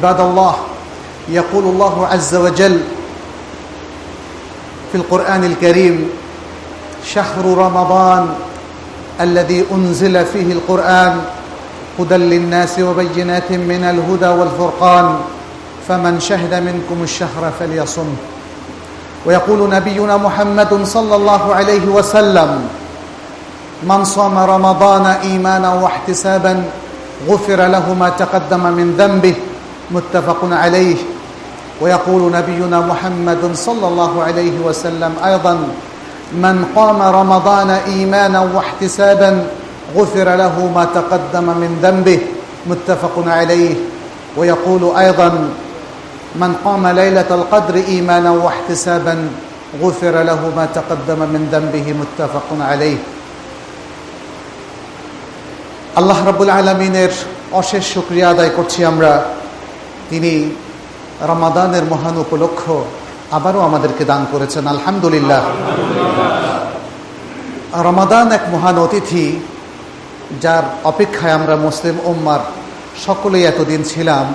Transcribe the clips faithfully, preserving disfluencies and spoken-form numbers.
عباد الله، يقول الله عز وجل في القرآن الكريم: شهر رمضان الذي أنزل فيه القرآن هدى للناس وبينات من الهدى والفرقان فمن شهد منكم الشهر فليصمه. ويقول نبينا محمد صلى الله عليه وسلم: من صام رمضان إيمانا واحتسابا غفر له ما تقدم من ذنبه متفق عليه. ويقول نبينا محمد صلى الله عليه وسلم أيضا: من قام رمضان إيمانا واحتسابا غفر له ما تقدم من ذنبه متفق عليه. ويقول أيضا: من قام ليلة القدر إيمانا واحتسابا غفر له ما تقدم من ذنبه متفق عليه. আল্লাহ রাব্বুল আলামিনের অশেষ শুকরিয়া আদায় করছি আমরা, তিনি রমাদানের মহান উপলক্ষ আবারও আমাদেরকে দান করেছেন। আলহামদুলিল্লাহ। রমাদান এক মহান অতিথি, যার অপেক্ষায় আমরা মুসলিম উম্মার সকলেই এতদিন ছিলাম।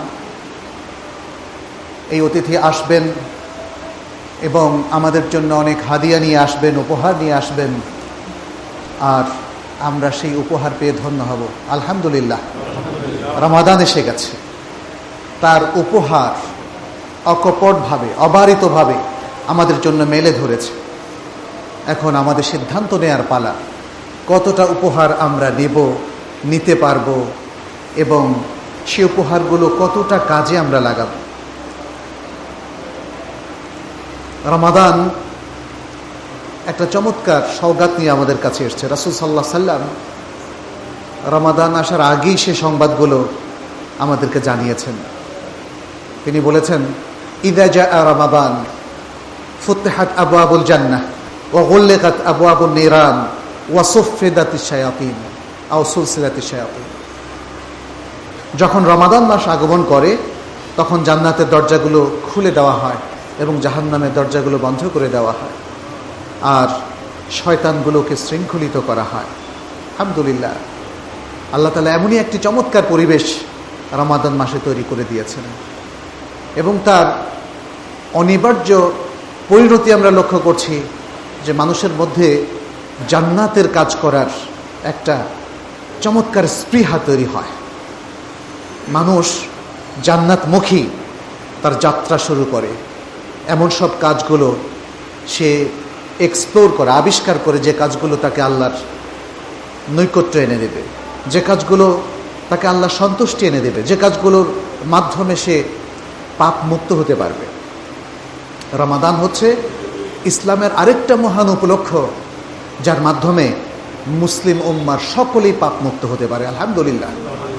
এই অতিথি আসবেন এবং আমাদের জন্য অনেক হাদিয়া নিয়ে আসবেন, উপহার নিয়ে আসবেন, আর আমরা সেই উপহার পেয়ে ধন্য হব। আলহামদুলিল্লাহ, রমাদান এসে গেছে। তার উপহার অকপটভাবে, অবারিতভাবে আমাদের জন্য মেলে ধরেছে। এখন আমাদের সিদ্ধান্ত নেয়ার পালা, কতটা উপহার আমরা নেব, নিতে পারবো, এবং সে উপহারগুলো কতটা কাজে আমরা লাগাব। রমাদান একটা চমৎকার সওগাত নিয়ে আমাদের কাছে এসেছে। রাসূল সাল্লাল্লাহু আলাইহি সাল্লাম রমাদান আসার আগেই সে সংবাদগুলো আমাদেরকে জানিয়েছেন। তিনি বলেছেন: ইযা জাআ রমাদান ফুতিহাত আবওয়াবুল জান্নাহ ওয়া গুল্লিকাত আবওয়াবুন নিরান ওয়া সুফিদাতিশ শায়াতিন আও সুলসিলাতিশ শায়াতিন। যখন রমাদান মাস আগমন করে তখন জান্নাতের দরজাগুলো খুলে দেওয়া হয় এবং জাহান্নামের দরজাগুলো বন্ধ করে দেওয়া হয়, আর শয়তানগুলোকে শৃঙ্খলিত করা হয়। আলহামদুলিল্লাহ, আল্লাহ তাআলা এমনই একটি চমৎকার পরিবেশ রমাদান মাসে তৈরি করে দিয়েছেন, এবং তার অনিবার্য পরিণতি আমরা লক্ষ্য করছি যে মানুষের মধ্যে জান্নাতের কাজ করার একটা চমৎকার স্পৃহা তৈরি হয়। মানুষ জান্নাতমুখী তার যাত্রা শুরু করে, এমন সব কাজগুলো সে এক্সপ্লোর করে, আবিষ্কার করে, যে কাজগুলো তাকে আল্লাহর নৈকট্য এনে দেবে, যে কাজগুলো তাকে আল্লাহর সন্তুষ্টি এনে দেবে, যে কাজগুলোর মাধ্যমে সে পাপ মুক্ত হতে পারবে। রমাদান হচ্ছে ইসলামের আরেকটা মহান উপলক্ষ, যার মাধ্যমে মুসলিম উম্মার সকলেই পাপ মুক্ত হতে পারে। আলহামদুলিল্লাহ।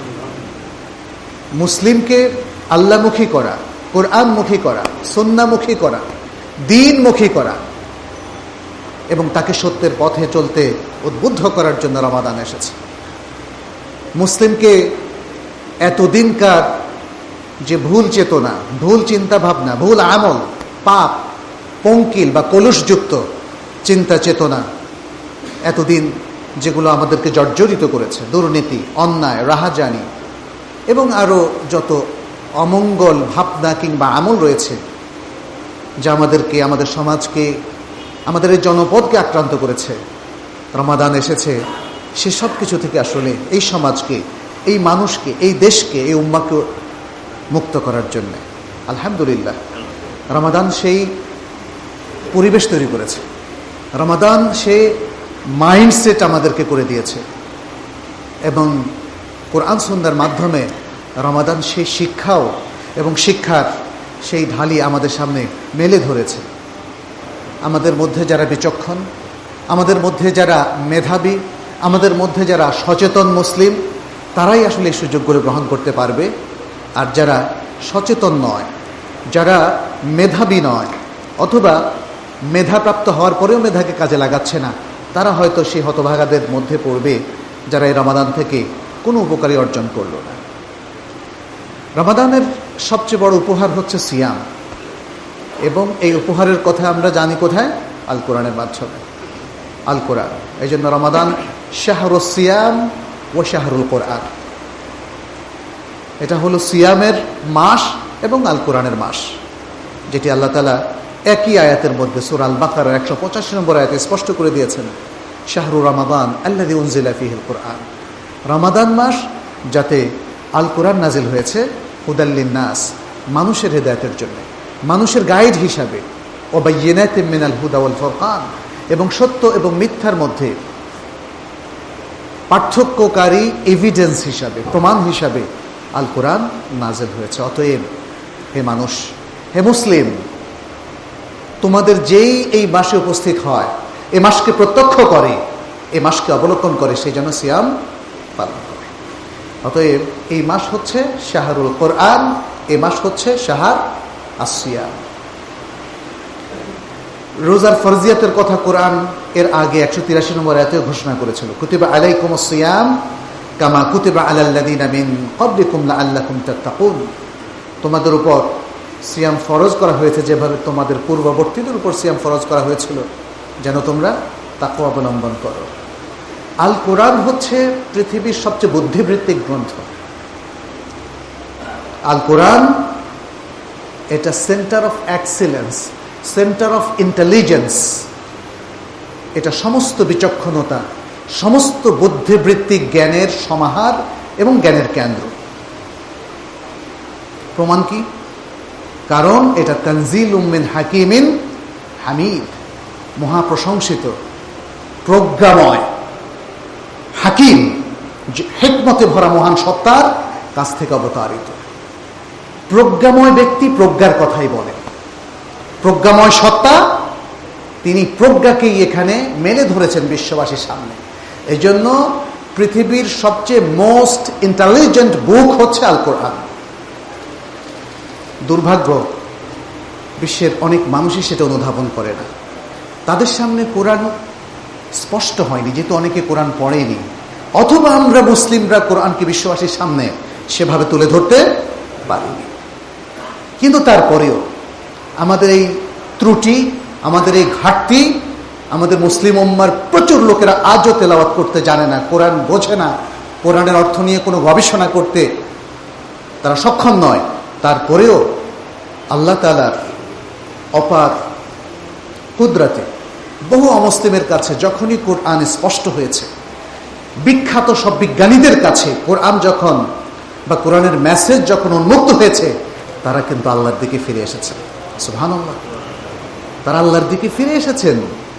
মুসলিমকে আল্লাহমুখী করা, কোরআনমুখী করা, সুন্নাহমুখী করা, দ্বীনমুখী করা এবং তাকে সত্যের পথে চলতে উদ্বুদ্ধ করার জন্য রমাদান এসেছে। মুসলিমকে এতদিনকার যে ভুল চেতনা, ভুল চিন্তা ভাবনা, ভুল আমল, পাপ, পঙ্কিল বা কলুষযুক্ত চিন্তা চেতনা, এতদিন যেগুলো আমাদেরকে জর্জরিত করেছে, দুর্নীতি, অন্যায়, রাহাজানি এবং আরও যত অমঙ্গল ভাবনা কিংবা আমল রয়েছে, যা আমাদেরকে, আমাদের সমাজকে, আমাদের এই জনপদকে আক্রান্ত করেছে, রমাদান এসেছে সেসব কিছু থেকে আসলে এই সমাজকে, এই মানুষকে, এই দেশকে, এই উম্মাকে মুক্ত করার জন্য। আলহামদুলিল্লাহ, রমাদান সেই পরিবেশ তৈরি করেছে। রমাদান সে মাইন্ডসেট আমাদেরকে করে দিয়েছে, এবং কোরআন সুন্নাহর মাধ্যমে রমাদান সেই শিক্ষাও এবং শিক্ষার সেই ঢালি আমাদের সামনে মেলে ধরেছে। আমাদের মধ্যে যারা বিচক্ষণ, আমাদের মধ্যে যারা মেধাবী, আমাদের মধ্যে যারা সচেতন মুসলিম, তারাই আসলে এই সুযোগগুলো গ্রহণ করতে পারবে। আর যারা সচেতন নয়, যারা মেধাবী নয়, অথবা মেধাপ্রাপ্ত হওয়ার পরেও মেধাকে কাজে লাগাচ্ছে না, তারা হয়তো সেই হতভাগাদের মধ্যে পড়বে যারা এই রমাদান থেকে কোনো উপকারী অর্জন করল না। রমাদানের সবচেয়ে বড় উপহার হচ্ছে সিয়াম, এবং এই উপহারের কথা আমরা জানি কোথায়? আল কোরআনের মাধ্যমে। আল কোরআন, এই জন্য রমাদান শাহরুস সিয়াম ও শাহরুল কোরআন। এটা হলো সিয়ামের মাস এবং আল কোরআনের মাস, যেটি আল্লাহ তাআলা একই আয়াতের মধ্যে সূরা আল বাকারার একশো পঁচাশি নম্বর আয়াতে স্পষ্ট করে দিয়েছেন, শাহরু রমাদান আল্লাযী উনজিলা ফীহিল কুরআন। রমাদান মাস যাতে আল কোরআন নাজিল হয়েছে, হুদাল লিন্নাস, মানুষের হেদায়েতের জন্য, মানুষের গাইড হিসাবে, ওয়া বায়্যিনাতিম মিনাল হুদা ওয়াল ফুরকান, এবং সত্য এবং মিথ্যার মধ্যে পার্থক্যকারী এভিডেন্স হিসাবে, প্রমাণ হিসাবে আল কোরআন নাজিল হয়েছে। অতএব হে মানুষ, হে মুসলিম, তোমাদের যেই এই মাসে উপস্থিত হয়, এই মাসকে প্রত্যক্ষ করে, এই মাসকে অবলোকন করে, সেই জন্য সিয়াম পালন করে। অতএব এই মাস হচ্ছে শাহরুল কোরআন, এই মাস হচ্ছে শাহর আসিয়াম। রোজার ফরজিয়াতের কথা কোরআন এর আগে একশো তিরাশি নম্বর আয়াতে ঘোষণা করেছিল, কুতিবা আলাইকুমুস সিয়াম কামা কুতিবা আলাল্লাযীনা মিন ক্বাবলিকুম লাআল্লাকুম তাত্তাকুন। তোমাদের উপর সিয়াম ফরজ করা হয়েছে যেভাবে তোমাদের পূর্ববর্তীদের উপর সিয়াম ফরজ করা হয়েছিল, যেন তোমরা তাকওয়া অবলম্বন করো। আল কোরআন হচ্ছে পৃথিবীর সবচেয়ে বুদ্ধিবৃত্তিক গ্রন্থ। আল কোরআন এটা centre of excellence, centre of intelligence, এটা সমস্ত বিচক্ষণতা, সমস্ত বুদ্ধিবৃত্তিক জ্ঞানের সমাহার এবং জ্ঞানের কেন্দ্র। প্রমাণ কি? কারণ এটা তানজিলুম মিন হাকিমিন হামিদ, মহাপ্রশংসিত, প্রজ্ঞাময়, হাকিম, হিকমতে ভরা মহান সত্তার কাছ থেকে অবতারিত। প্রজ্ঞাময় ব্যক্তি প্রজ্ঞার কথাই বলেন, প্রজ্ঞাময় সত্তা তিনি প্রজ্ঞাকেই এখানে মেলে ধরেছেন বিশ্ববাসীর সামনে। এই জন্য পৃথিবীর সবচেয়ে মোস্ট ইন্টেলিজেন্ট বুক হচ্ছে আল কোরআন। দুর্ভাগ্য, বিশ্বের অনেক মানুষই সেটা অনুধাবন করে না। তাদের সামনে কোরআন স্পষ্ট হয়নি, যেহেতু অনেকে কোরআন পড়েনি, অথবা আমরা মুসলিমরা কোরআনকে বিশ্ববাসীর সামনে সেভাবে তুলে ধরতে পারিনি। কিন্তু তারপরেও আমাদের এই ত্রুটি, আমাদের এই ঘাটতি, আমাদের মুসলিম উম্মার প্রচুর লোকেরা আজও তেলাওয়াত করতে জানে না, কোরআন বোঝে না, কোরআনের অর্থ নিয়ে কোনো গবেষণা করতে তারা সক্ষম নয়। তারপরেও আল্লাহ তাআলার অপার কুদরতে বহু অমুসলিমের কাছে যখনই কোরআন স্পষ্ট হয়েছে, বিখ্যাত সব বিজ্ঞানীদের কাছে কোরআন যখন বা কোরআনের মেসেজ যখন উন্মুক্ত হয়েছে, তারা কিন্তু আল্লাহর দিকে ফিরে এসেছেন। সুবহানাল্লাহ, তারা আল্লাহর দিকে ফিরে এসেছেন।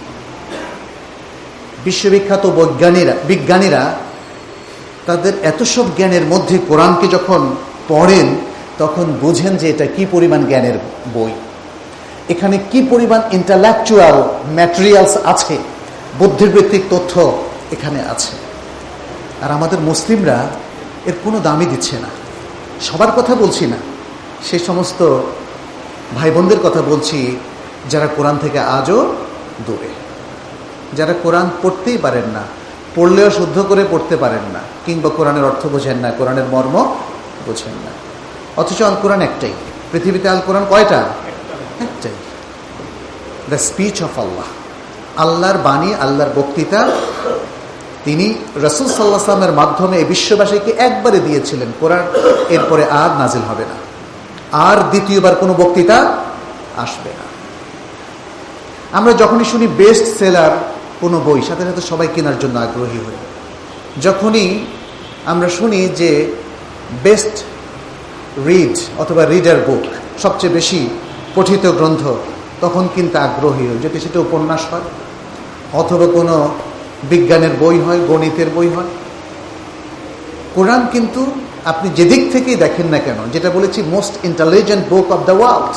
বিশ্ববিখ্যাত বৈজ্ঞানিকরা বিজ্ঞানীরা তাদের এত সব জ্ঞানের মধ্যে কোরআনকে যখন পড়েন, তখন বুঝেন যে এটা কি পরিমাণ জ্ঞানের বই, এখানে কি পরিমাণ ইন্টালেকচুয়াল ম্যাটেরিয়ালস আছে, বুদ্ধিবৃত্তিক তথ্য এখানে আছে। আর আমাদের মুসলিমরা এর কোনো দামই দিচ্ছে না। সবার কথা বলছি না, সেই সমস্ত ভাই বোনদের কথা বলছি যারা কোরআন থেকে আজও দূরে, যারা কোরআন পড়তেই পারেন না, পড়লেও শুদ্ধ করে পড়তে পারেন না, কিংবা কোরআনের অর্থ বোঝেন না, কোরআনের মর্ম বোঝেন না। অথচ আল কোরআন একটাই, পৃথিবীতে আল কোরআন কয়টা? একটাই, দ্য স্পিচ অফ আল্লাহ, আল্লাহর বাণী, আল্লাহর বক্তৃতা। তিনি রাসূল সাল্লাল্লাহু আলাইহি ওয়াসাল্লামের মাধ্যমে এই বিশ্ববাসীকে একবারে দিয়েছিলেন কোরআন, এরপরে আর নাজিল হবে না, আর দ্বিতীয়বার কোনো বক্তৃতা আসবে না। আমরা যখনই শুনি বেস্ট সেলার কোনো বই, সাথে সাথে সবাই কেনার জন্য আগ্রহী হই। যখনই আমরা শুনি যে বেস্ট রিড অথবা রিডার বুক, সবচেয়ে বেশি পঠিত গ্রন্থ, তখন কিন্তু আগ্রহী হই, যদি সেটা উপন্যাস হয় অথবা কোনো বিজ্ঞানের বই হয়, গণিতের বই হয়। কোরআন কিন্তু আপনি যেদিক থেকেই দেখেন না কেন, যেটা বলেছি most intelligent book of the world.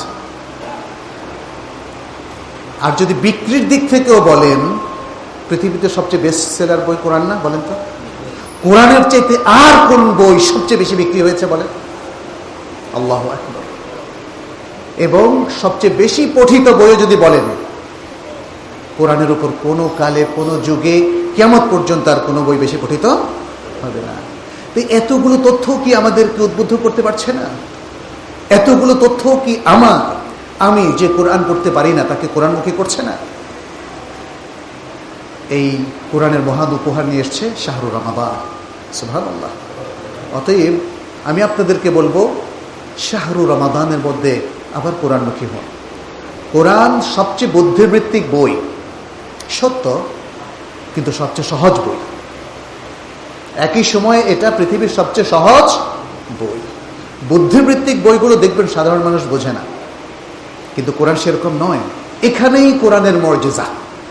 আর যদি বিক্রির দিক থেকেও বলেন, পৃথিবীতে সবচেয়ে বেস্ট সেলার বই কোরআন না? বলেন তো, কোরআনের চাইতে আর কোন বই সবচেয়ে বেশি বিক্রি হয়েছে বলেন? আল্লাহু আকবার। এবং সবচেয়ে বেশি পঠিত বই যদি বলেন, কোরআনের উপর কোনো কালে কোনো যুগে কিয়ামত পর্যন্ত আর কোনো বই বেশি পঠিত হবে না। তো এতগুলো তথ্য কি আমাদেরকে উদ্বুদ্ধ করতে পারছে না? এতগুলো তথ্য কি আমার আমি যে কোরআন পড়তে পারি না তাকে কোরআনমুখী করছে না? এই কোরআনের মহান উপহার নিয়ে এসছে শাহরু রমাদান। সুবহানাল্লাহ। অতএব আমি আপনাদেরকে বলবো শাহরু রমাদানের মধ্যে আবার কোরআনমুখী হন। কোরআন সবচেয়ে বুদ্ধিবৃত্তিক বই, সত্য, কিন্তু সবচেয়ে সহজ বই। একই সময়ে এটা পৃথিবীর সবচেয়ে সহজ বই। বুদ্ধিবৃত্তিক বইগুলো দেখবেন সাধারণ মানুষ বোঝে না, কিন্তু কোরআন সেরকম নয়। এখানেই কোরআনের মর্যাদা।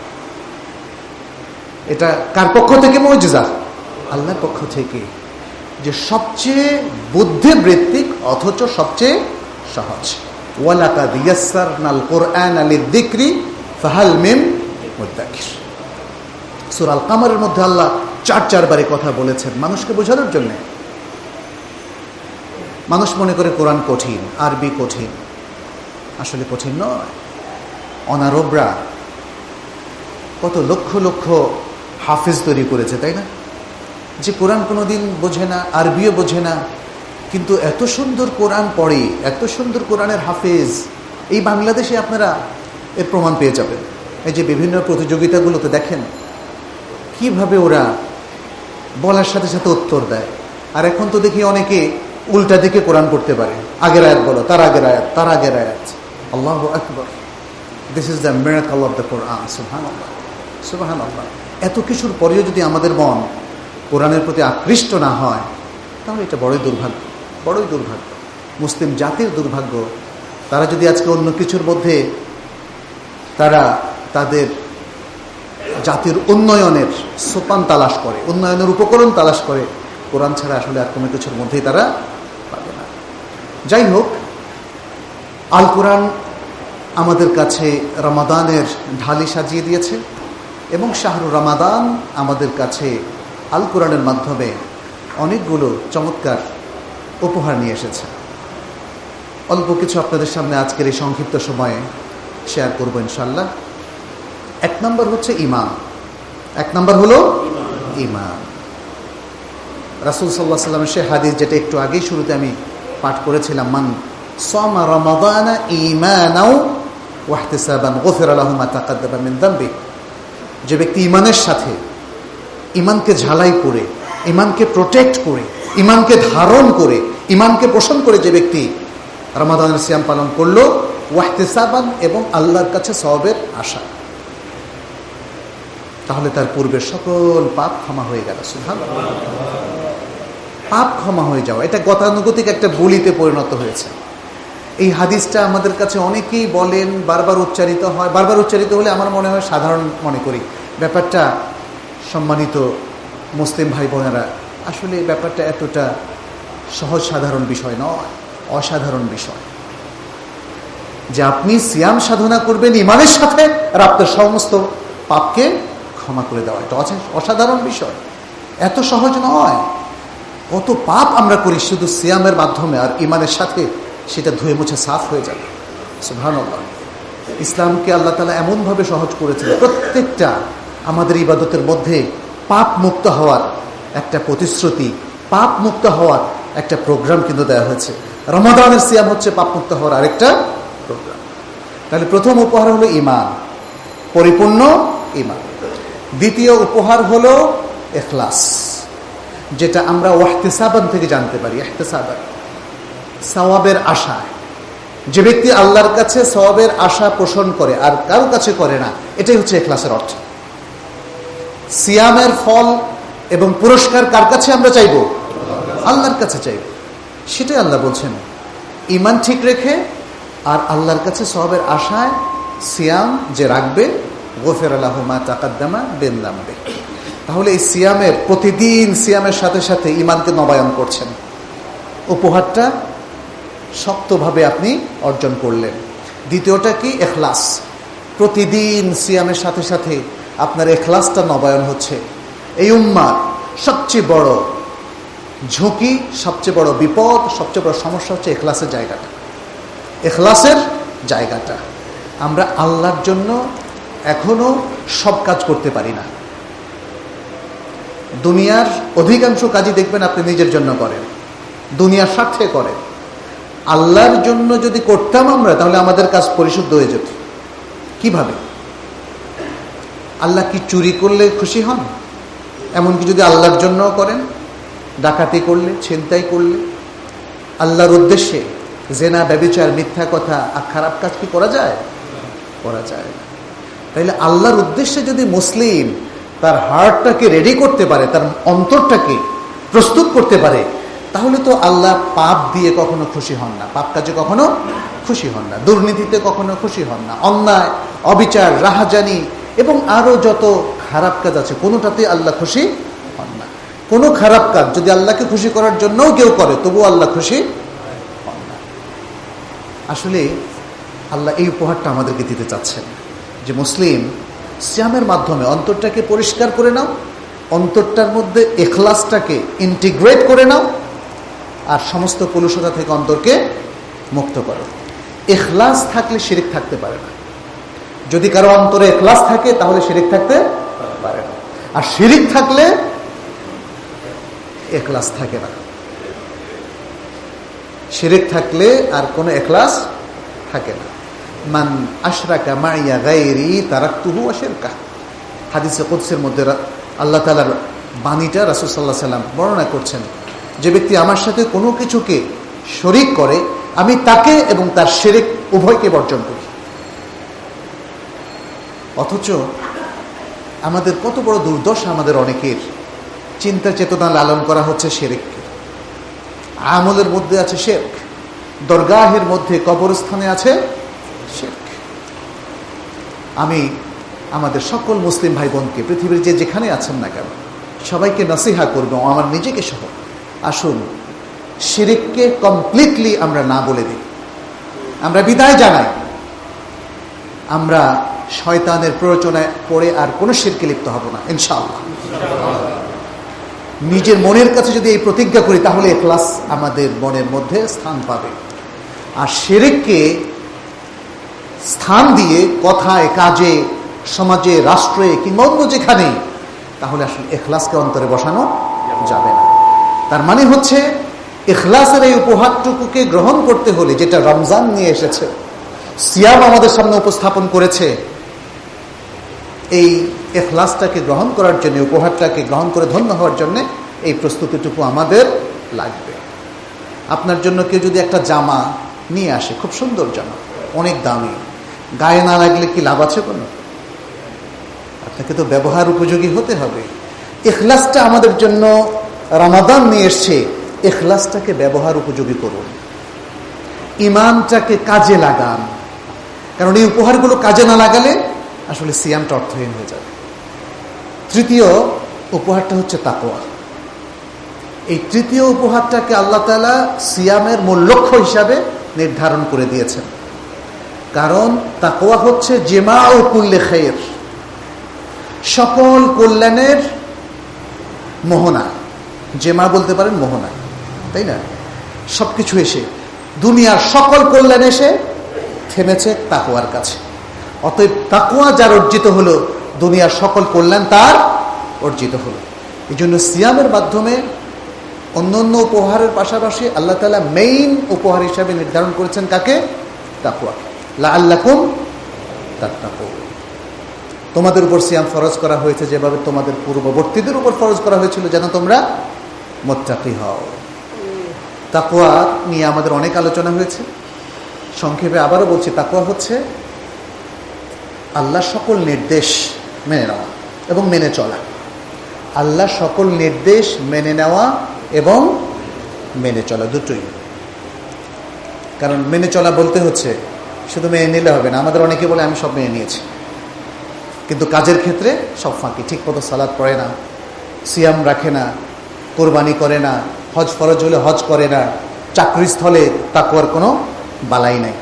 এটা কার পক্ষ থেকে মর্যাদা? আল্লাহর পক্ষ থেকে, যে সবচেয়ে বুদ্ধিবৃত্তিক অথচ সবচেয়ে সহজ। ওয়ালাকাদ ইয়াসসারনাল কুরআনা লিযিকরি ফাহাল মিন মুদ্দাকির। সূরা আল কামারের মধ্যে আল্লাহ চার চারবারে কথা বলেছেন মানুষকে বোঝানোর জন্য। মানুষ মনে করে কোরআন কঠিন, আরবি কঠিন। আসলে কঠিন নয়। অনারবরা কত লক্ষ লক্ষ হাফেজ তৈরি করেছে, তাই না? যে কোরআন কোনোদিন বোঝে না, আরবিও বোঝে না, কিন্তু এত সুন্দর কোরআন পড়ে, এত সুন্দর কোরআনের হাফেজ। এই বাংলাদেশে আপনারা এর প্রমাণ পেয়ে যাবেন। এই যে বিভিন্ন প্রতিযোগিতাগুলোতে দেখেন কিভাবে ওরা বলার সাথে সাথে উত্তর দেয়। আর এখন তো দেখি অনেকে উল্টা দিকে কোরআন পড়তে পারে। আগের আয়াত বলো, তার আগের আয়াত, তার আগের আয়াত। আল্লাহু আকবার। This is the miracle of the Quran. সুবহানাল্লাহ, সুবহানাল্লাহ। এত কিছুর পরেও যদি আমাদের মন কোরআনের প্রতি আকৃষ্ট না হয়, তাহলে এটা বড়ই দুর্ভাগ্য, বড়ই দুর্ভাগ্য। মুসলিম জাতির দুর্ভাগ্য। তারা যদি আজকে অন্য কিছুর মধ্যে তারা তাদের জাতির উন্নয়নের সোপান তালাশ করে, উন্নয়নের উপকরণ তালাশ করে, কোরআন ছাড়া আসলে আর কোনো কিছুর মধ্যেই তারা পাবে না। যাই হোক, আল কোরআন আমাদের কাছে রমাদানের ঢালি সাজিয়ে দিয়েছে এবং শাহরু রমাদান আমাদের কাছে আল কোরআনের মাধ্যমে অনেকগুলো চমৎকার উপহার নিয়ে এসেছে। অল্প কিছু আপনাদের সামনে আজকের এই সংক্ষিপ্ত সময়ে শেয়ার করবো ইনশাল্লাহ। এক নম্বর হচ্ছে ঈমান। এক নম্বর হলো ঈমান। রাসূল সাল্লাল্লাহু আলাইহি ওয়াসাল্লামের সেই হাদিস, যেটা একটু আগেই শুরুতে আমি পাঠ করেছিলাম, মান সামা রমাদানা ঈমানাও ওয়া ইহতিসাবান গুফিরা লাহু মা তাকাদ্দামা মিন যামবি। যে ব্যক্তি ঈমানের সাথে, ঈমানকে ঝালাই করে, ঈমানকে প্রোটেক্ট করে, ঈমানকে ধারণ করে, ঈমানকে পোষণ করে যে ব্যক্তি রমাদানের সিয়াম পালন করলো, ওয়া ইহতিসাবান, এবং আল্লাহর কাছে সওয়াবের আশা, তাহলে তার পূর্বের সকল পাপ ক্ষমা হয়ে গেল। সুবহানাল্লাহ। পাপ ক্ষমা হয়ে যাওয়া, এটা গতানুগতিক একটা বলিতে পরিণত হয়েছে। এই হাদিসটা আমাদের কাছে অনেকেই বলেন, বারবার উচ্চারিত হয়। বারবার উচ্চারিত হলে আমার মনে হয় সাধারণ মনে করি ব্যাপারটা। সম্মানিত মুসলিম ভাই বোনেরা, আসলে ব্যাপারটা এতটা সহজ সাধারণ বিষয় নয়, অসাধারণ বিষয়। যে আপনি সিয়াম সাধনা করবেন ঈমানের সাথে, আর আপনার সমস্ত পাপকে ক্ষমা করে দেওয়া, এটা অসাধারণ বিষয়, এত সহজ নয়। কত পাপ আমরা করি শুধু সিয়ামের মাধ্যমে, আর ঈমানের সাথে সেটা ধুয়ে মুছে সাফ হয়ে যাবে। সুবহানাল্লাহ। ইসলামকে আল্লাহ তাআলা এমনভাবে সহজ করেছেন, প্রত্যেকটা আমাদের ইবাদতের মধ্যে পাপ মুক্ত হওয়ার একটা প্রতিশ্রুতি, পাপ মুক্ত হওয়ার একটা প্রোগ্রাম কিন্তু দেওয়া হয়েছে। রমাদানের সিয়াম হচ্ছে পাপ মুক্ত হওয়ার আরেকটা প্রোগ্রাম। তাহলে প্রথম উপহার হলো ঈমান, পরিপূর্ণ ঈমান। দ্বিতীয় উপহার হলো ইখলাস, যেটা আমরা ওয়াহতিসাবান থেকে জানতে পারি। ইহতিসাবান, সওয়াবের আশা। যে ব্যক্তি আল্লাহর কাছে সওয়াবের আশা পোষণ করে আর কারো কাছে করে না, এটাই হচ্ছে ইখলাসের অর্থ। সিয়ামের ফল এবং পুরস্কার কার কাছে আমরা চাইব? আল্লাহর কাছে চাইব। সেটাই আল্লাহ বলছেন। ঈমান ঠিক রেখে আর আল্লাহর কাছে সওয়াবের আশায় সিয়াম যে রাখবে, গুফিরা লাহু মা তাকাদ্দামা মিন যামবি। তাহলে এই সিয়ামের, প্রতিদিন সিয়ামের সাথে সাথে ঈমানকে নবায়ন করছেন। উপহারটা শক্তভাবে আপনি অর্জন করলেন। দ্বিতীয়টা কি? ইখলাস। প্রতিদিন সিয়ামের সাথে সাথে আপনার ইখলাসটা নবায়ন হচ্ছে। এই উম্মার সবচেয়ে বড় ঝুঁকি, সবচেয়ে বড় বিপদ, সবচেয়ে বড় সমস্যা হচ্ছে ইখলাসের জায়গাটা। ইখলাসের জায়গাটা আমরা আল্লাহর জন্য এখনো সব কাজ করতে পারি না। দুনিয়ার অধিকাংশ কাজই দেখবেন আপনি নিজের জন্য করেন, দুনিয়ার স্বার্থে করেন। আল্লাহর জন্য যদি করতাম আমরা, তাহলে আমাদের কাজ পরিশুদ্ধ হয়ে যেত। কিভাবে? আল্লাহ কি চুরি করলে খুশি হন? এমনকি যদি আল্লাহর জন্য করেন, ডাকাতি করলে, ছিনতাই করলে, আল্লাহর উদ্দেশ্যে জেনা, ব্যভিচার, মিথ্যা কথা আর খারাপ কাজ কি করা যায়? করা যায় না। তাইলে আল্লাহর উদ্দেশ্যে যদি মুসলিম তার হার্টটাকে রেডি করতে পারে, তার অন্তরটাকে প্রস্তুত করতে পারে, তাহলে তো আল্লাহ পাপ দিয়ে কখনো খুশি হন না, পাপ কাজে কখনো খুশি হন না, দুর্নীতিতে কখনো খুশি হন না, অন্যায়, অবিচার, রাহাজানি এবং আরো যত খারাপ কাজ আছে কোনোটাতে আল্লাহ খুশি হন না। কোনো খারাপ কাজ যদি আল্লাহকে খুশি করার জন্যও কেউ করে, তবুও আল্লাহ খুশি হন না। আসলে আল্লাহ এই উপহারটা আমাদেরকে দিতে চাচ্ছেন যে মুসলিম সিয়ামের মাধ্যমে অন্তরটাকে পরিষ্কার করে নাও, অন্তরটার মধ্যে ইখলাসটাকে ইন্টিগ্রেট করে নাও, আর সমস্ত কলুষতা থেকে অন্তরকে মুক্ত করো। ইখলাস থাকলে শিরিক থাকতে পারে না। যদি কারো অন্তরে ইখলাস থাকে তাহলে শিরিক থাকতে পারে না, আর শিরিক থাকলে ইখলাস থাকে না। শিরিক থাকলে আর কোনো ইখলাস থাকে না। মান আশরাকা মাইয়া গায়রি তারাকতুহু ওয়া শিরকা, হাদিসে কুদসির মধ্যে আল্লাহ তাআলার বাণীটা রাসূল সাল্লাল্লাহু আলাইহি ওয়াসাল্লাম বর্ণনা করছেন, যে ব্যক্তি আমার সাথে কোনো কিছুকে শরীক করে আমি তাকে এবং তার শিরক উভয়কে বর্জন করি। অথচ আমাদের কত বড় দুর্দশা, আমাদের অনেকের চিন্তা চেতনা লালন করা হচ্ছে শিরককে। আমলের মধ্যে আছে শিরক, দরগাহের মধ্যে, কবরস্থানে আছে শিরক। আমি আমাদের সকল মুসলিম ভাই বোনকে, পৃথিবীর যে যেখানে আছেন না কেন, সবাইকে নসিহা করব, আমার নিজেকে সহ, আসুন শিরককে কমপ্লিটলি আমরা না বলে দিই, আমরা বিদায় জানাই। আমরা শয়তানের প্ররোচনায় পড়ে আর কোনো শিরকে লিপ্ত হব না ইনশাআল্লাহ। নিজের মনের কাছে যদি এই প্রতিজ্ঞা করি তাহলে ইখলাস আমাদের মনের মধ্যে স্থান পাবে। আর শিরককে স্থান দিয়ে কথায়, কাজে, সমাজে, রাষ্ট্রে কিংবা অন্য যেখানে, তাহলে আসলে ইখলাসকে অন্তরে বসানো যাবে না। তার মানে হচ্ছে ইখলাসের এই উপহারটুকুকে গ্রহণ করতে হলে, যেটা রমজান নিয়ে এসেছে, সিয়াম আমাদের সামনে উপস্থাপন করেছে, এই ইখলাসটাকে গ্রহণ করার জন্য, উপহারটাকে গ্রহণ করে ধন্য হওয়ার জন্য এই প্রস্তুতিটুকু আমাদের লাগবে। আপনার জন্য কেউ যদি একটা জামা নিয়ে আসে, খুব সুন্দর জামা, অনেক দামি, গায়ে না লাগলে কি লাভ আছে কোনো? আপনাকে তো ব্যবহার উপযোগী হতে হবে। ইখলাসটা আমাদের জন্য রমাদান নিয়ে এসছে, ইখলাসটাকে ব্যবহার উপযোগী করুন, ঈমানটাকে কাজে লাগান। কারণ এই উপহারগুলো কাজে না লাগালে আসলে সিয়ামটা অর্থহীন হয়ে যাবে। তৃতীয় উপহারটা হচ্ছে তাকওয়া। এই তৃতীয় উপহারটাকে আল্লাহ তাআলা সিয়ামের মূল লক্ষ্য হিসাবে নির্ধারণ করে দিয়েছেন। কারণ তাকওয়া হচ্ছে জিমাউ কুল্লি খায়র, সকল কল্যাণের মোহনা। জেমা বলতে পারেন মোহনা, তাই না? সবকিছু এসে, দুনিয়ার সকল কল্যাণ এসে থেমেছে তাকওয়ার কাছে। অতএব তাকওয়া যার অর্জিত হলো, দুনিয়ার সকল কল্যাণ তার অর্জিত হলো। এই জন্য সিয়ামের মাধ্যমে অন্য অন্য উপহারের পাশাপাশি আল্লাহ তাআলা মেইন উপহার হিসাবে নির্ধারণ করেছেন কাকে? তাকওয়া। লাআল্লাকুম তাত্তাকুন। তোমাদের উপর সিয়াম ফরজ করা হয়েছে যেভাবে তোমাদের পূর্ববর্তীদের উপর ফরজ করা হয়েছিল, যেন তোমরা মুত্তাকি হও। তাকওয়া নিয়ে আমাদের অনেক আলোচনা হয়েছে। সংক্ষেপে আবারও বলছি, তাকওয়া হচ্ছে আল্লাহ সকল নির্দেশ মেনে নেওয়া এবং মেনে চলা। আল্লাহ সকল নির্দেশ মেনে নেওয়া এবং মেনে চলা দুটোই। কারণ মেনে চলা বলতে হচ্ছে শুধু মেনে নিলে হবে না। আমাদের অনেকে বলে আমি সব মেনে নিয়েছি, কিন্তু কাজের ক্ষেত্রে সব ফাঁকি। ঠিক মতো সালাত পড়ে না, সিয়াম রাখে না, কোরবানি করে না, হজ ফরজ হলে হজ করে না, চাকরিস্থলে তাকওয়ার কোনো বালাই নাই।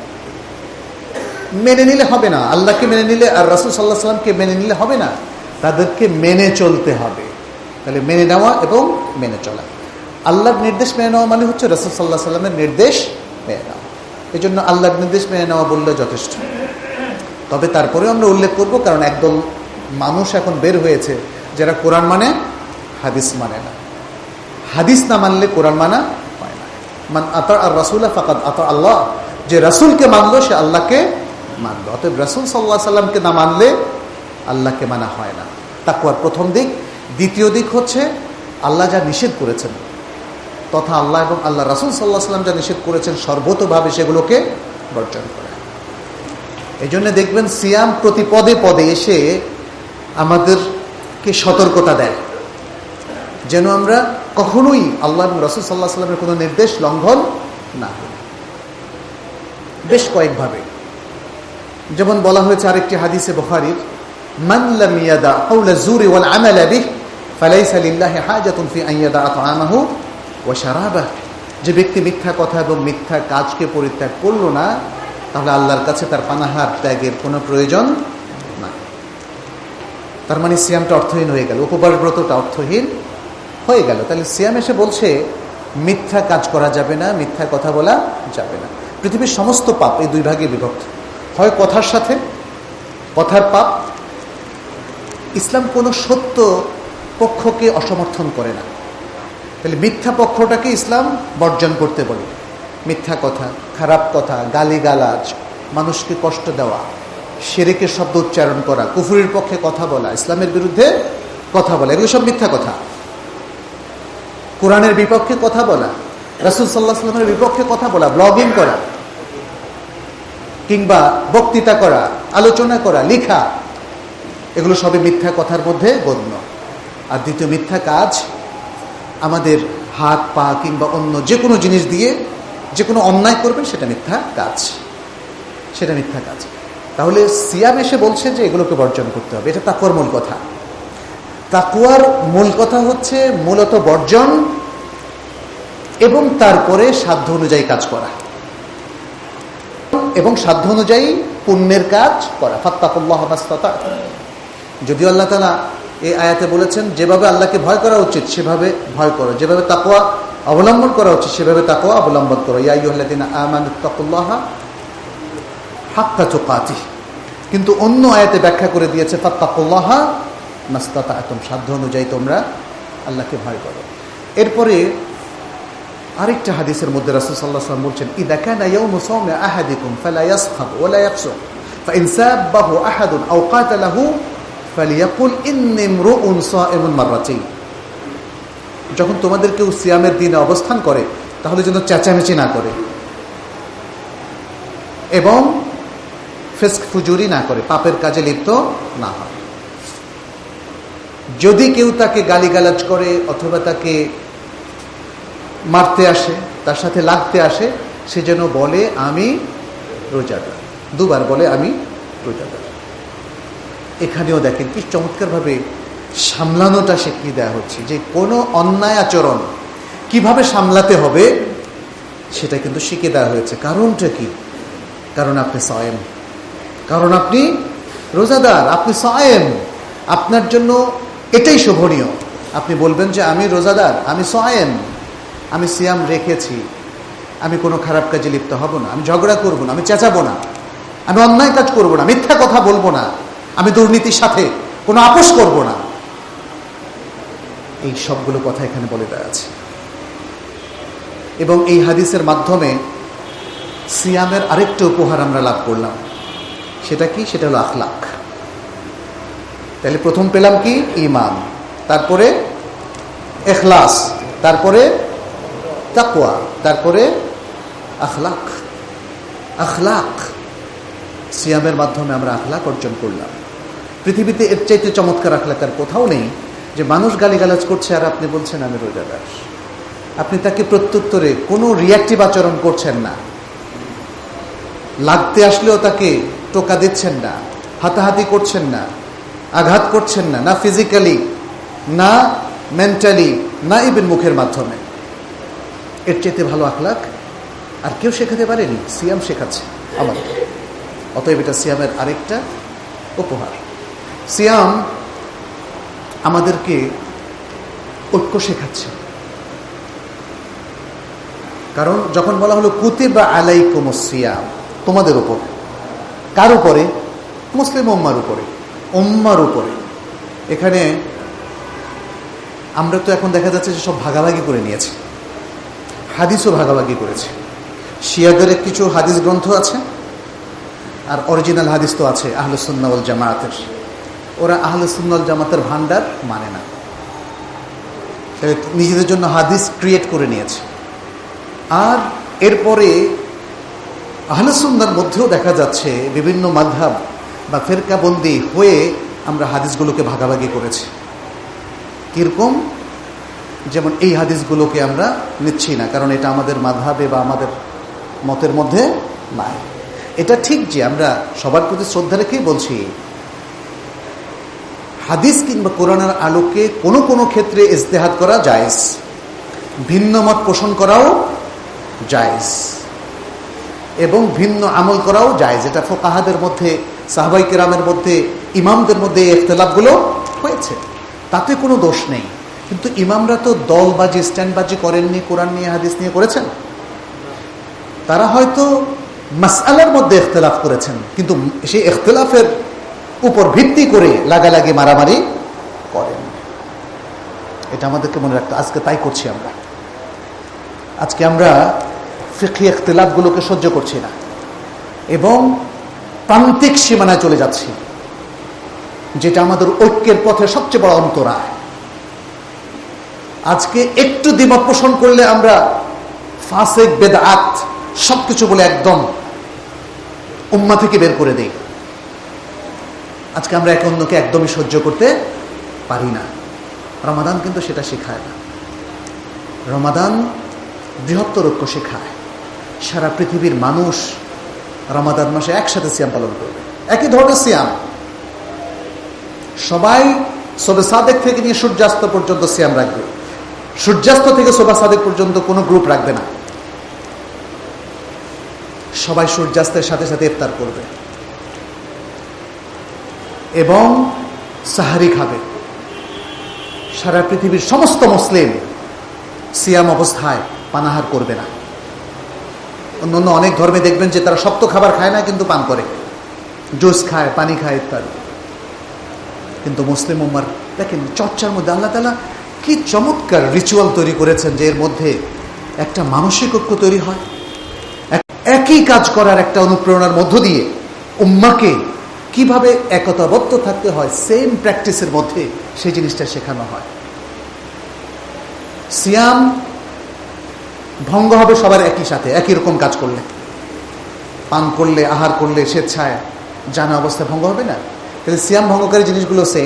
মেনে নিলে হবে না, আল্লাহকে মেনে নিলে আর রাসূল সাল্লাল্লাহু আলাইহি ওয়াসাল্লামকে মেনে নিলে হবে না, তাদেরকে মেনে চলতে হবে। তাহলে মেনে নেওয়া এবং মেনে চলা। আল্লাহর নির্দেশ মেনে নেওয়া মানে হচ্ছে রাসূল সাল্লাল্লাহু আলাইহি ওয়াসাল্লামের নির্দেশ মেনে নেওয়া। এই জন্য আল্লাহর নির্দেশ মেনে নেওয়া বললে যথেষ্ট। তবে তারপরেও আমরা উল্লেখ করব, কারণ একদল মানুষ এখন বের হয়েছে যারা কোরআন মানে হাদিস মানে না। হাদিস না মানলে কোরআন মানা হয় না। মান আতা আর রাসূলা ফাকাদ আতা আল্লাহ, যে রাসূলকে মানলো সে আল্লাহকে মানলো। অতএব রাসূল সাল্লাল্লাহু আলাইহি ওয়াসাল্লামকে না মানলে আল্লাহকে মানা হয় না। তাকওয়ার প্রথম দিক। দ্বিতীয় দিক হচ্ছে আল্লাহ যা নিষেধ করেছেন তথা আল্লাহ এবং আল্লাহ রাসূল সাল্লাল্লাহু আলাইহি ওয়াসাল্লাম যা নিষেধ করেছেন সর্বতোভাবে সেগুলোকে বর্জন করা। এই জন্য দেখবেন সিয়াম প্রতি পদে পদে এসে আমাদেরকে সতর্কতা দেয় যেন আমরা কখনোই আল্লাহ এবং রাসূল সাল্লাল্লাহু আলাইহি ওয়াসাল্লামের কোনো নির্দেশ লঙ্ঘন না করি। বেশ কয়েকভাবে, যেমন বলা হয়েছে আরেকটি হাদিসে বুখারীর, মান লাম ইয়াদা কাওলা যুরি ওয়াল আমালা বিহি ফালাইসা লিল্লাহি হাজাতুন ফি আন ইয়াদা তাআমাহু ওয়া শারাবাহু। যে ব্যক্তি মিথ্যা কথা এবং মিথ্যা কাজকে পরিত্যাগ করলো না, তাহলে আল্লাহর কাছে তার পানাহার ত্যাগের কোনো প্রয়োজন না। তার মানে সিয়ামটা অর্থহীন হয়ে গেল, উপবাস ব্রতটা অর্থহীন হয়ে গেল। তাহলে সিয়াম এসে বলছে মিথ্যা কাজ করা যাবে না, মিথ্যা কথা বলা যাবে না। পৃথিবীর সমস্ত পাপ এই দুই ভাগে বিভক্ত, হয় কথার সাথে, কথার পাপ। ইসলাম কোনো সত্য পক্ষকে অসমর্থন করে না, তাহলে মিথ্যা পক্ষটাকে ইসলাম বর্জন করতে বলে। মিথ্যা কথা, খারাপ কথা, গালিগালাজ, মানুষকে কষ্ট দেওয়া, শিরকের শব্দ উচ্চারণ করা, কুফরির পক্ষে কথা বলা, ইসলামের বিরুদ্ধে কথা বলা, এগুলো সব মিথ্যা কথা। কোরআনের বিপক্ষে কথা বলা, রাসূল সাল্লাল্লাহু আলাইহি ওয়াসাল্লামের বিপক্ষে কথা বলা, ব্লগিং করা কিংবা বক্তৃতা করা, আলোচনা করা, লেখা, এগুলো সবই মিথ্যা কথার মধ্যে গণ্য। আর দ্বিতীয় মিথ্যা কাজ, আমাদের হাত পা কিংবা অন্য যে কোনো জিনিস দিয়ে যে কোনো অন্যায় করবেন, সেটা মিথ্যা কাজ, সেটা মিথ্যা কাজ। তাহলে সিয়াম এসে বলছে যে এগুলোকে বর্জন করতে হবে। এটা তাকওয়ার মূল কথা। তাকওয়ার মূল কথা হচ্ছে মূলত বর্জন এবং তারপরে সাধ্য অনুযায়ী কাজ করা, এবং সাধ্য অনুযায়ী পুণ্যের কাজ করা। ফাত্তাকুল্লাহ মাসতাতা'তুম। যদিও আল্লাহ তাআলা এই আয়াতে বলেছেন যেভাবে আল্লাহকে ভয় করা উচিত সেভাবে ভয় করো, যেভাবে তাকওয়া অবলম্বন করা উচিত সেভাবে তাকওয়া অবলম্বন করো। ইয়া আইয়ুহাল্লাযীনা আমানুত্তাকুল্লাহা হাক্কা তুকাতিহ। কিন্তু অন্য আয়াতে ব্যাখ্যা করে দিয়েছে ফাত্তাকুল্লাহা মাসতাতা'তুম, সাধ্য অনুযায়ী তোমরা আল্লাহকে ভয় করো। এরপরে আরেকটা হাদিসের মধ্যে রাসূল সাল্লাল্লাহু আলাইহি ওয়াসাল্লাম বলছেন, ইযা কানা ইয়াউমু সাওমি আহাদিকুম ফালা ইয়াসখাব ওয়া লা ইয়াফসুক ফাইন সাব্বাহু আহাদুন আও কাতালাহু ফালিয়াকুল ইন্নী ইমরুউন সাইমুন মাররাতাইন। যখন তোমাদের কেউ সিয়ামের দিনে অবস্থান করে তাহলে যেন চেঁচামেচি না করে এবং ফিস্ক ফুজুরি না করে, পাপের কাজে লিপ্ত না হয়। যদি কেউ তাকে গালিগালাজ করে অথবা তাকে মারতে আসে, তার সাথে লাগতে আসে, সে যেন বলে আমি রোজাদার, দুবার বলে আমি রোজাদার। এখানেও দেখেন কি চমৎকারভাবে সামলানোটা শিখিয়ে দেওয়া হচ্ছে, যে কোনো অন্যায় আচরণ কিভাবে সামলাতে হবে সেটা কিন্তু শিখিয়ে দেওয়া হয়েছে। কারণটা কি? কারণ আপনি সায়েম, কারণ আপনি রোজাদার, আপনি সায়েম। আপনার জন্য এটাই শোভনীয়। আপনি বলবেন যে আমি রোজাদার, আমি সায়েম, আমি সিয়াম রেখেছি, আমি কোনো খারাপ কাজে লিপ্ত হব না, আমি ঝগড়া করব না, আমি চেঁচাবো না, আমি অন্যায় কাজ করব না, মিথ্যা কথা বলবো না, আমি দুর্নীতির সাথে কোনো আপোষ করব না। এই সবগুলো কথা এখানে বলে দেওয়া আছে। এবং এই হাদিসের মাধ্যমে সিয়ামের আরেকটা উপহার আমরা লাভ করলাম। সেটা কি? সেটা হলো আখলাক। তাহলে প্রথম পেলাম কি? ঈমান, তারপরে ইখলাস, তারপরে তাকওয়া, তারপরে আখলাক। আখলাক, সিয়ামের মাধ্যমে আমরা আখলাক অর্জন করলাম। পৃথিবীতে এর চাইতে চমৎকার আখলাক আর কোথাও নেই, যে মানুষ গালিগালাজ করছে আর আপনি বলছেন আমি রোজাদার। আপনি তাকে প্রত্যুত্তরে কোনো রিয়াক্টিভ আচরণ করছেন না, লাগতে আসলেও তাকে টোকা দিচ্ছেন না, হাতাহাতি করছেন না, আঘাত করছেন না, না ফিজিক্যালি, না মেন্টালি, না ইভেন মুখের মাধ্যমে। এর চাইতে ভালো আখলাক আর কেউ শেখাতে পারেনি, সিয়াম শেখাচ্ছে আমাদের। অতএব এটা সিয়ামের আরেকটা উপহার। সিয়াম আমাদেরকে ঐক্য শেখাচ্ছে। কারণ যখন বলা হলো কুতিবা আলাইকুমুস সিয়াম, তোমাদের উপর, কার উপরে? মুসলিম উম্মার উপরে, উম্মার উপরে। এখানে আমরা তো এখন দেখা যাচ্ছে যে সব ভাগাভাগি করে নিয়েছে, হাদিসও ভাগাভাগি করেছে। শিয়াদের কিছু হাদিস গ্রন্থ আছে আর অরিজিনাল হাদিস তো আছে আহলে সুন্নাহ ওয়াল জামাতের। ওরা আহলে সুন্নাহ ওয়াল জামাতের ভান্ডার মানে না। নিজেদের জন্য হাদিস ক্রিয়েট করে নিয়েছে। আর এরপরে আহলে সুন্নাহর মধ্যেও দেখা যাচ্ছে বিভিন্ন মাযহাব বা ফেরকাবন্দি হয়ে আমরা হাদিসগুলোকে ভাগাভাগি করেছি। কিরকম? যেমন এই হাদিসগুলোকে আমরা নিচ্ছি না, কারণ এটা আমাদের মাযহাবে বা আমাদের মতের মধ্যে নাই। এটা ঠিক যে আমরা সবার প্রতি শ্রদ্ধা রেখেই বলছি, হাদিস কিংবা কোরআনের আলোকে কোনো কোনো ক্ষেত্রে ইজতিহাদ করা জায়েজ, ভিন্ন মত পোষণ করাও জায়েজ এবং ভিন্ন আমল করাও জায়েজ। এটা ফুকাহাদের মধ্যে, সাহাবায়ে কেরামের মধ্যে, ইমামদের মধ্যে এই ইখতিলাফগুলো হয়েছে, তাতে কোনো দোষ নেই। কিন্তু ইমামরা তো দলবাজি, স্ট্যান্ডবাজি করেননি, কোরআন নিয়ে হাদিস নিয়ে করেছেন। তারা হয়তো মাসআলার মধ্যে ইখতিলাফ করেছেন, কিন্তু সেই ইখতিলাফের উপর ভিত্তি করে লাগালাগি মারামারি করেন। এটা আমাদেরকে মনে রাখতে, আজকে তাই করছি আমরা। আজকে আমরা ফিকহি ইখতিলাফগুলোকে সহ্য করছি না এবং প্রান্তিক সীমানায় চলে যাচ্ছি, যেটা আমাদের ঐক্যের পথে সবচেয়ে বড় অন্তরায়। আজকে একটু দ্বিমত পোষণ করলে আমরা ফাসিক, বেদআত সবকিছু বলে একদম উম্মাহ থেকে বের করে দেই। আজকে আমরা এক অন্যকে একদমই সহ্য করতে পারি না। রমাদান কিন্তু সেটা শেখায় না। রমাদান বৃহত্তর ঐক্য শেখায়। সারা পৃথিবীর মানুষ রমাদান মাসে একসাথে সিয়াম পালন করবে, একই ধরনের সিয়াম। সবাই শবে সাদেক থেকে নিয়ে সূর্যাস্ত পর্যন্ত সিয়াম রাখবে, সূর্যাস্ত থেকে শোভা সাদেক পর্যন্ত কোনো গ্রুপ রাখবে না। সবাই সূর্যাস্তের সাথে সাথে ইফতার করবে এবং সাহারি খাবে। সারা পৃথিবীর সমস্ত মুসলিম সিয়াম অবস্থায় পানাহার করবে না। অন্যান্য অনেক ধর্মে দেখবেন যে তারা শক্ত খাবার খায় না, কিন্তু পান করে, জুস খায়, পানি খায় ইত্যাদি। কিন্তু মুসলিম উম্মার দেখেন চর্চার মধ্যে আল্লাহ তাআলা কি চমৎকার রিচুয়াল তৈরি করেছেন, যে এর মধ্যে একটা মানসিক ঐক্য তৈরি হয়। একই কাজ করার একটা অনুপ্রেরণার মধ্য দিয়ে উম্মাকে কিভাবে একতাবদ্ধ থাকতে হয়, সেম প্র্যাকটিসের মধ্যে সেই জিনিসটা শেখানো হয়। সিয়াম ভঙ্গ হবে সবার একই সাথে, একই রকম কাজ করলে, পান করলে, আহার করলে, স্বেচ্ছায় জানা অবস্থায় ভঙ্গ হবে না। তাহলে সিয়াম ভঙ্গকারী জিনিসগুলো সেম,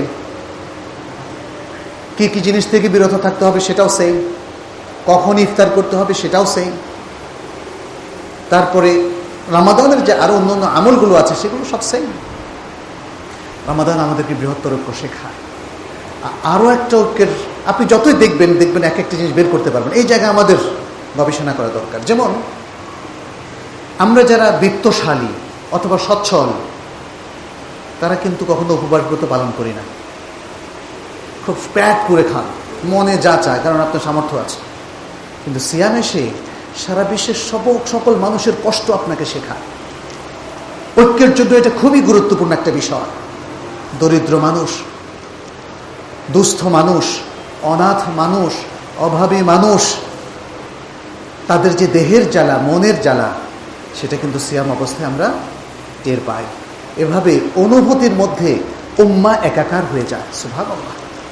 কি কি জিনিস থেকে বিরত থাকতে হবে সেটাও সেম, কখন ইফতার করতে হবে সেটাও সেম। তারপরে রমাদানের যে আরো অন্যান্য আমলগুলো আছে সেগুলো সব সেম। রমাদান আমাদেরকে বৃহত্তর ঐক্য শেখায়। আরো একটা ঐক্যের আপনি যতই দেখবেন দেখবেন এক একটা জিনিস বের করতে পারবেন। এই জায়গায় আমাদের গবেষণা করা দরকার। যেমন আমরা যারা বিত্তশালী অথবা সচ্ছল, তারা কিন্তু কখনো উপবাস ব্রত পালন করি না, খুব প্যাট করে খান, মনে যা চায়, কারণ আপনার সামর্থ্য আছে। কিন্তু সিয়াম এসে সারা বিশ্বের সকল মানুষের কষ্ট আপনাকে শেখায়। ঐক্যের জন্য এটা খুবই গুরুত্বপূর্ণ একটা বিষয়। দরিদ্র মানুষ, দুস্থ মানুষ, অনাথ মানুষ, অভাবী মানুষ, তাদের যে দেহের জ্বালা, মনের জ্বালা, সেটা কিন্তু সিয়াম অবস্থায় আমরা টের পাই। এভাবে অনুভূতির মধ্যে উম্মাহ একাকার হয়ে যায়। সুবহানাল্লাহ।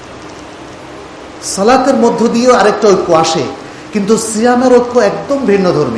সালাতের মধ্য দিয়েও আরেকটা ঐক্য আসে, কিন্তু সিয়ামের ঐক্য একদম ভিন্ন ধর্মী।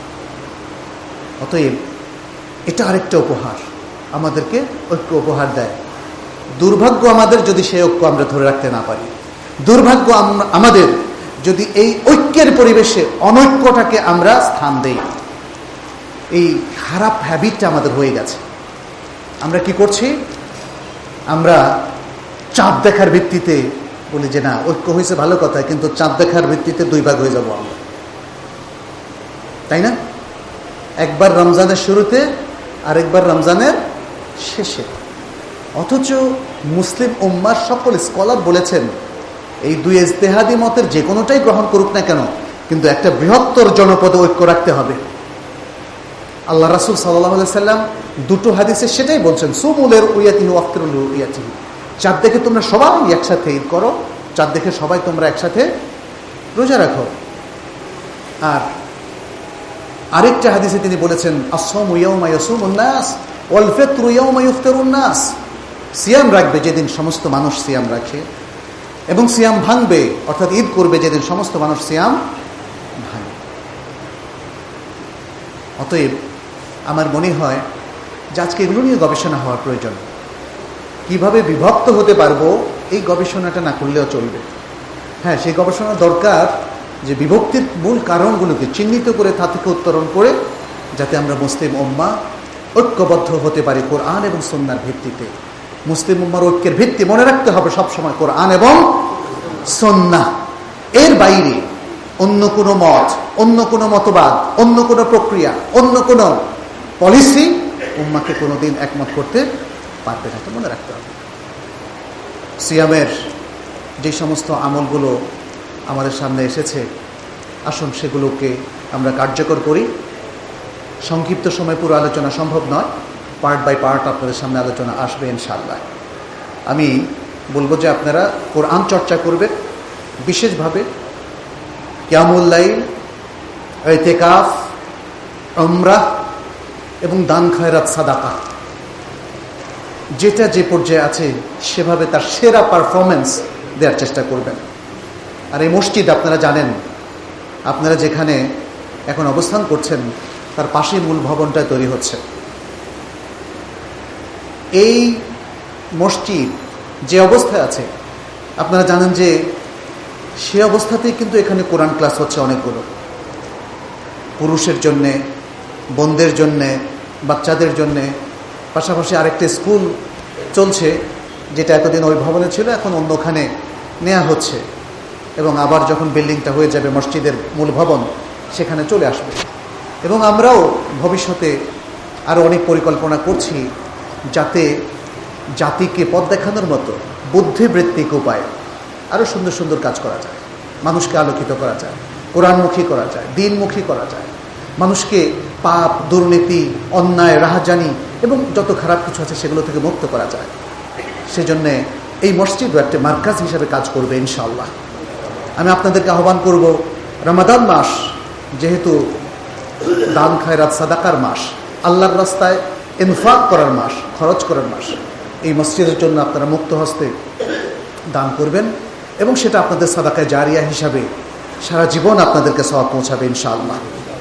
অতএব এটা আরেকটা উপহার, আমাদেরকে ঐক্য উপহার দেয়। দুর্ভাগ্য আমাদের যদি সেই ঐক্য আমরা ধরে রাখতে না পারি। দুর্ভাগ্য আমাদের যদি এই ঐক্যের পরিবেশে অনৈক্যটাকে আমরা স্থান দেই। এই খারাপ হ্যাবিটটা আমাদের হয়ে গেছে। আমরা কি করছি? আমরা চাঁদ দেখার ভিত্তিতে বলি যে না, ঐক্য হয়েছে ভালো কথা, কিন্তু চাঁদ দেখার ভিত্তিতে দুই ভাগ হয়ে যাব আমরা, তাই না? একবার রমজানের শুরুতে আর একবার রমজানের শেষে। অথচ মুসলিম উম্মার সকল স্কলার বলেছেন এই দুই ইজতিহাদি মতের যে কোনোটাই গ্রহণ করুক না কেন, কিন্তু একটা বৃহত্তর জনপদে ঐক্য রাখতে হবে। আল্লাহ রাসূল সাল্লাল্লাহু আলাইহি সাল্লাম দুটো হাদিসে সেটাই বলছেন, সুমুলের উয়াতিহি ওয়াফতিরুল উয়াতিহি। চাঁদ দেখে তোমরা সবাই একসাথে ঈদ করো, চাঁদ দেখে সবাই তোমরা একসাথে রোজা রাখো। আর আরেকটা হাদিসে তিনি বলেছেন, আসসামু ইয়াওমা ইয়াসুমুন নাস ওয়াল ফিতরু ইয়াওমা ইফতারুন নাস। সিয়াম রাখবে যেদিন সমস্ত মানুষ সিয়াম রাখে, এবং সিয়াম ভাঙবে, অর্থাৎ ঈদ করবে যেদিন সমস্ত মানুষ সিয়াম ভাঙবে। অতএব আমার মনে হয় যে আজকে এগুলো নিয়ে গবেষণা হওয়ার প্রয়োজন। কিভাবে বিভক্ত হতে পারবো এই গবেষণাটা না করলেও চলবে। হ্যাঁ, সেই গবেষণা দরকার যে বিভক্তির মূল কারণগুলোকে চিহ্নিত করে তা থেকে উত্তরণ করে যাতে আমরা মুসলিম উম্মাহ ঐক্যবদ্ধ হতে পারি কোরআন এবং সুন্নাহর ভিত্তিতে। মুসলিম উম্মার ঐক্যের ভিত্তি মনে রাখতে হবে সবসময় কোরআন এবং সুন্নাহ। এর বাইরে অন্য কোনো মত, অন্য কোনো মতবাদ, অন্য কোনো প্রক্রিয়া, অন্য কোনো পলিসি উম্মাকে কোনোদিন একমত করতে পারবে না, তো মনে রাখতে হবে। সিয়ামের যে সমস্ত আমলগুলো আমাদের সামনে এসেছে, আসুন সেগুলোকে আমরা কার্যকর করি। সংক্ষিপ্ত সময় পুরো আলোচনা সম্ভব নয়, পার্ট বাই পার্ট আপনাদের সামনে আলোচনা আসবে ইনশাআল্লাহ। আমি বলবো যে আপনারা কোরআন চর্চা করবেন, বিশেষভাবে কিয়ামুল লাইল, ইতিকাফ, উমরাহ এবং দান খয়রাত সাদাকা, যেটা যে পর্যায়ে আছে সেভাবে তার সেরা পারফরমেন্স দেওয়ার চেষ্টা করবেন। আর এই মসজিদ আপনারা জানেন, আপনারা যেখানে এখন অবস্থান করছেন তার পাশে মূল ভবনটা তৈরি হচ্ছে। এই মসজিদ যে অবস্থায় আছে আপনারা জানেন যে সে অবস্থাতেই কিন্তু এখানে কোরআন ক্লাস হচ্ছে অনেকগুলো, পুরুষের জন্যে, বোনদের জন্যে, বাচ্চাদের জন্যে। পাশাপাশি আরেকটা স্কুল চলছে যেটা এতদিন ওই ভবনে ছিল, এখন অন্যখানে নেওয়া হচ্ছে এবং আবার যখন বিল্ডিংটা হয়ে যাবে মসজিদের মূল ভবন সেখানে চলে আসবে। এবং আমরাও ভবিষ্যতে আরও অনেক পরিকল্পনা করছি যাতে জাতিকে পথ দেখানোর মতো বুদ্ধিবৃত্তিক উপায় আরও সুন্দর সুন্দর কাজ করা যায়, মানুষকে আলোকিত করা যায়, কোরআনমুখী করা যায়, দিনমুখী করা যায়, মানুষকে পাপ, দুর্নীতি, অন্যায়, রাহাজানি এবং যত খারাপ কিছু আছে সেগুলো থেকে মুক্ত করা যায়। সেজন্যে এই মসজিদও একটা মার্কাজ হিসেবে কাজ করবে ইনশাআল্লাহ। আমি আপনাদেরকে আহ্বান করব, রমাদান মাস যেহেতু দান খয়রাত সাদাকার মাস, আল্লাহর রাস্তায় ইনফাক করার মাস, খরচ করার মাস, এই মসজিদের জন্য আপনারা মুক্ত হস্তে দান করবেন এবং সেটা আপনাদের সাদাকায় জারিয়া হিসাবে সারা জীবন আপনাদেরকে সওয়াব পৌঁছাবে ইনশাআল্লাহ।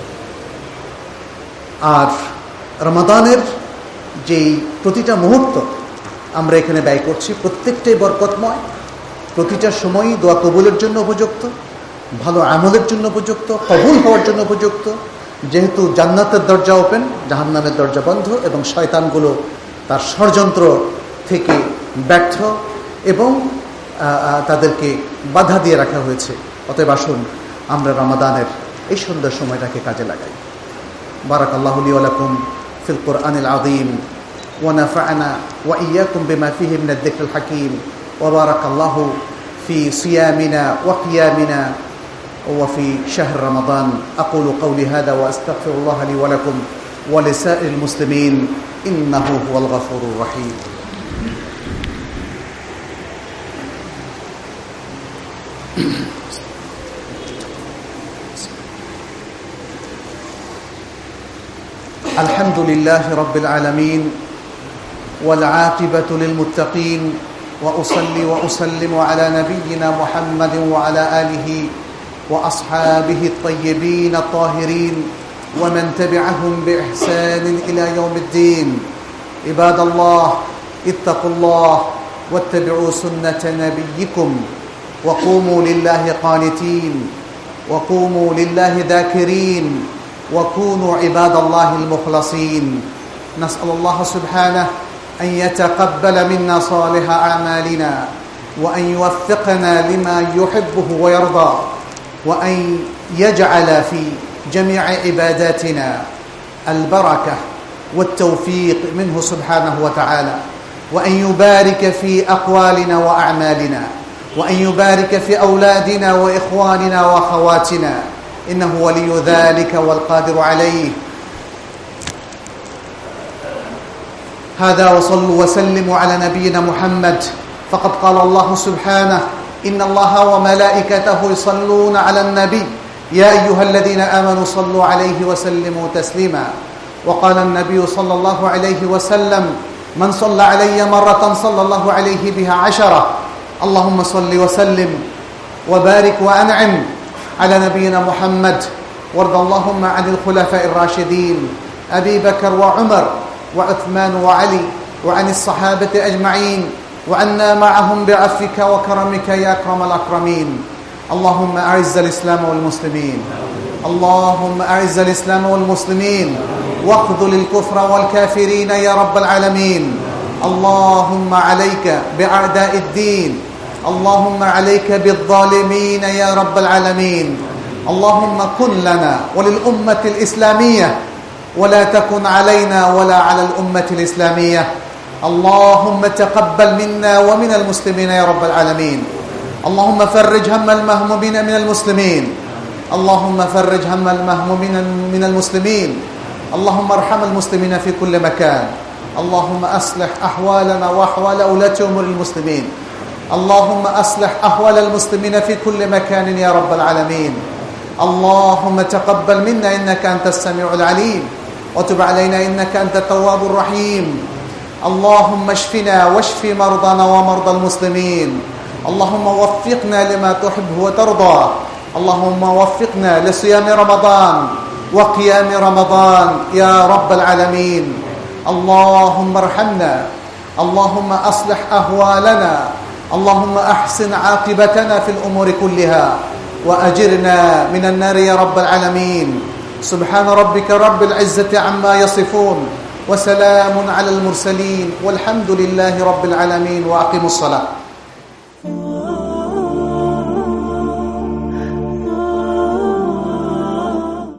আর রমাদানের যেই প্রতিটা মুহূর্ত আমরা এখানে ব্যয় করছি প্রত্যেকটাই বরকতময়, প্রতিটা সময়ই দোয়া কবুলের জন্য উপযুক্ত, ভালো আমলের জন্য উপযুক্ত, কবুল হওয়ার জন্য উপযুক্ত। যেহেতু জান্নাতের দরজা ওপেন, জাহান্নামের দরজা বন্ধ এবং শয়তানগুলো তার ষড়যন্ত্র থেকে ব্যর্থ এবং তাদেরকে বাধা দিয়ে রাখা হয়েছে। অতএব আসুন আমরা রমাদানের এই সুন্দর সময়টাকে কাজে লাগাই। বারাকাল্লাহু লি ওয়া লাকুম ফিল কুরআনিল আযীম ওয়া নাফা'না ওয়া ইয়্যাকুম বিমা ফীহি মিনাদ যিকরিল হাকীম ওয়া বারাকাল্লাহু ফি সিয়ামিনা ওয়া কিয়ামিনা وفي شهر رمضان. أقول قولي هذا وأستغفر الله لي ولكم ولسائر المسلمين إنه هو الغفور الرحيم. الحمد لله رب العالمين والعاقبة للمتقين وأصلي وأسلم على نبينا محمد وعلى آله وأصحابه الطيبين الطاهرين ومن تبعهم بإحسان إلى يوم الدين. عباد الله اتقوا الله واتبعوا سنة نبيكم وقوموا لله قانتين وقوموا لله ذاكرين وكونوا عباد الله المخلصين. نسأل الله سبحانه أن يتقبل منا صالح أعمالنا وأن يوفقنا لما يحبه ويرضى وأن يجعل في جميع عباداتنا البركة والتوفيق منه سبحانه وتعالى وأن يبارك في أقوالنا وأعمالنا وأن يبارك في أولادنا وإخواننا وأخواتنا إنه ولي ذلك والقادر عليه. هذا وصلوا وسلموا على نبينا محمد فقد قال الله سبحانه إن الله وملائكته يصلون على النبي يا أيها الذين آمنوا صلوا عليه وسلموا تسليما. وقال النبي صلى الله عليه وسلم من صلى علي مرة صلى الله عليه بها عشرة اللهم صل وسلم وبارك وأنعم على نبينا محمد، وارض اللهم عن الخلفاء الراشدين أبي بكر وعمر وعثمان وعلي، وعن الصحابة أجمعين، وعنا معهم بعفوك وكرمك يا أكرم الأكرمين. اللهم أعز الإسلام والمسلمين، اللهم أعز الإسلام والمسلمين، واخذل الكفر والكافرين يا رب العالمين. اللهم عليك بأعداء الدين، اللهم عليك بالظالمين يا رب العالمين. اللهم كن لنا وللأمة الإسلامية، ولا تكن علينا ولا على الأمة الإسلامية. اللهم تقبل منا ومن المسلمين يا رب العالمين. اللهم فرج هم المهمومين من المسلمين، اللهم فرج هم المهمومين من المسلمين. اللهم ارحم المسلمين في كل مكان. اللهم أصلح أحوالنا وأحوال أولاة أمور المسلمين. اللهم أصلح أحوال المسلمين في كل مكان يا رب العالمين. اللهم تقبل منا إنك أنت السميع العليم، وتب علينا إنك أنت التواب الرحيم. اللهم اشفنا واشف مرضانا ومرضى المسلمين. اللهم وفقنا لما تحب وترضى. اللهم وفقنا لصيام رمضان وقيام رمضان يا رب العالمين. اللهم ارحمنا، اللهم أصلح أهوالنا، اللهم أحسن عاقبتنا في الأمور كلها، وأجرنا من النار يا رب العالمين. سبحان ربك رب العزة عما يصفون، وسلام على المرسلين، والحمد لله رب العالمين. وأقيموا الصلاة.